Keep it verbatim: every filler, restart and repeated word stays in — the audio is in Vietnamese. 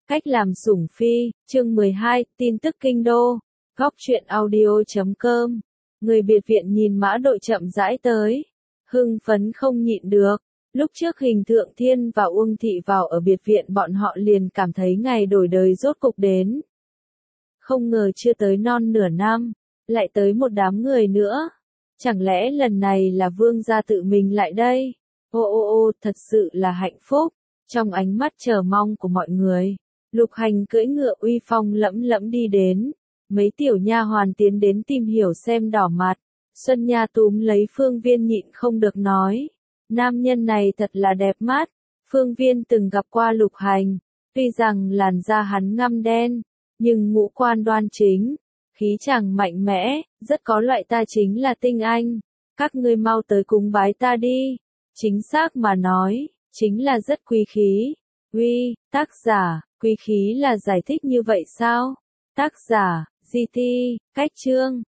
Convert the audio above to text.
Cách làm sủng phi, chương mười hai, tin tức kinh đô. Góc truyện audio chấm com. Người biệt viện nhìn Mã Đội chậm rãi tới. Hưng phấn không nhịn được. Lúc trước Hình Thượng Thiên và Uông Thị vào ở biệt viện bọn họ liền cảm thấy ngày đổi đời rốt cục đến. Không ngờ chưa tới non nửa năm, lại tới một đám người nữa. Chẳng lẽ lần này là vương gia tự mình lại đây? Ô ô ô, thật sự là hạnh phúc. Trong ánh mắt chờ mong của mọi người, Lục Hành cưỡi ngựa uy phong lẫm lẫm đi đến. Mấy tiểu nha hoàn tiến đến tìm hiểu xem đỏ mặt. Xuân Nha túm lấy Phương Viên nhịn không được nói. Nam nhân này thật là đẹp mắt. Phương Viên từng gặp qua Lục Hành. Tuy rằng làn da hắn ngăm đen, nhưng ngũ quan đoan chính, khí chàng mạnh mẽ, rất có loại ta chính là tinh anh. Các ngươi mau tới cúng bái ta đi. Chính xác mà nói, chính là rất quý khí. Uy, tác giả, quý khí là giải thích như vậy sao? Tác giả, giê tê, cách chương.